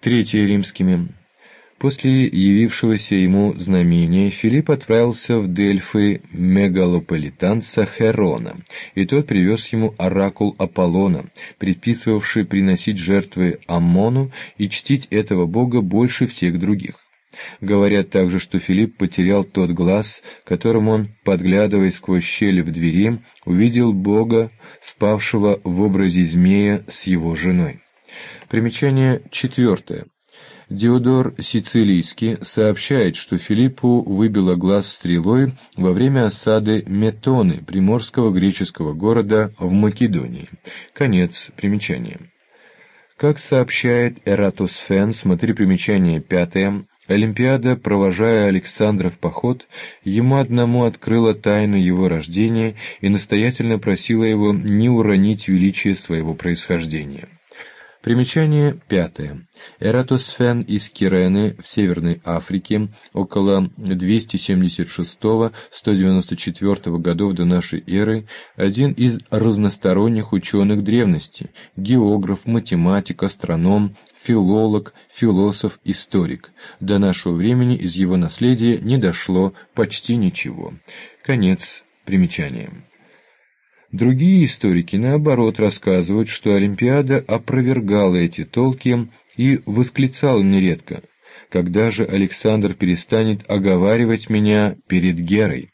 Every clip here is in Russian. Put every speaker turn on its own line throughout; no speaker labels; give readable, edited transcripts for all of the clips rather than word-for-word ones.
Третье римскими. После явившегося ему знамения Филипп отправился в Дельфы мегалополитанца Херона, и тот привез ему оракул Аполлона, предписывавший приносить жертвы Аммону и чтить этого бога больше всех других. Говорят также, что Филипп потерял тот глаз, которым он, подглядывая сквозь щели в двери, увидел бога, спавшего в образе змея с его женой. Примечание четвертое. Диодор Сицилийский сообщает, что Филиппу выбило глаз стрелой во время осады Метоны, приморского греческого города в Македонии. Конец примечания. Как сообщает Эратосфен, смотри примечание 5, Олимпиада, провожая Александра в поход, ему одному открыла тайну его рождения и настоятельно просила его не уронить величие своего происхождения. Примечание 5. Эратосфен из Кирены в Северной Африке около 276-194 годов до нашей эры, один из разносторонних ученых древности, географ, математик, астроном, филолог, философ, историк. До нашего времени из его наследия не дошло почти ничего. Конец примечания. Другие историки, наоборот, рассказывают, что Олимпиада опровергала эти толки и восклицала нередко: «Когда же Александр перестанет оговаривать меня перед Герой?»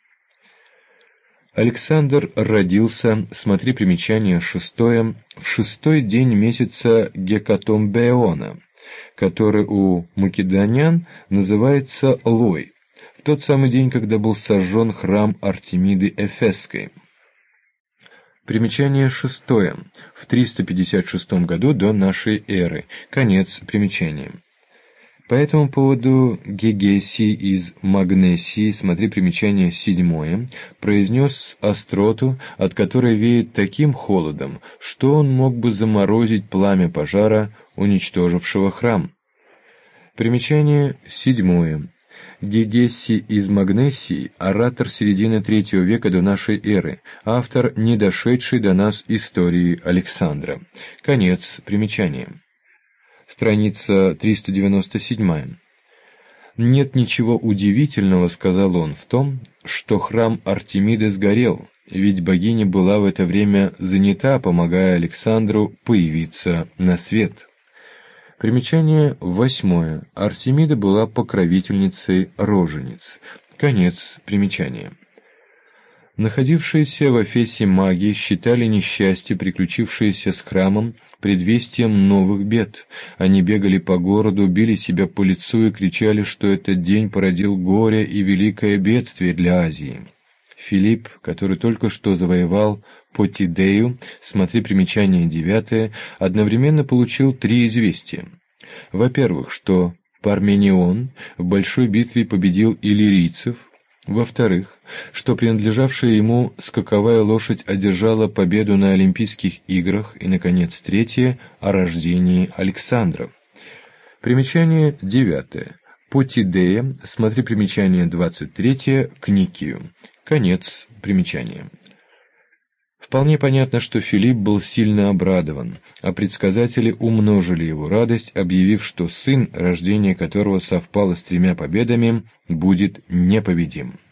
Александр родился, смотри примечание 6, в 6-й день месяца Гекатомбеона, который у македонян называется Лой, в тот самый день, когда был сожжен храм Артемиды Эфесской. Примечание 6. В 356 году до нашей эры. Конец примечания. По этому поводу Гегесий из Магнесии, смотри примечание 7, произнес остроту, от которой веет таким холодом, что он мог бы заморозить пламя пожара, уничтожившего храм. Примечание 7. Гегесий из Магнесии, оратор середины III века до нашей эры, автор не дошедшей до нас истории Александра. Конец примечания. Страница 397. «Нет ничего удивительного, — сказал он, — в том, что храм Артемиды сгорел, ведь богиня была в это время занята, помогая Александру появиться на свет». Примечание 8. Артемида была покровительницей рожениц. Конец примечания. Находившиеся в Эфесе маги считали несчастье, приключившееся с храмом, предвестием новых бед. Они бегали по городу, били себя по лицу и кричали, что этот день породил горе и великое бедствие для Азии. Филипп, который только что завоевал Потидею, смотри примечание 9, одновременно получил 3 известия. Во-первых, что Парменион в большой битве победил иллирийцев. Во-вторых, что принадлежавшая ему скаковая лошадь одержала победу на Олимпийских играх. И, наконец, третье — о рождении Александра. Примечание 9. Потидея, смотри примечание 23, к Никию. Конец примечания. Вполне понятно, что Филипп был сильно обрадован, а предсказатели умножили его радость, объявив, что сын, рождение которого совпало с 3 победами, будет непобедим.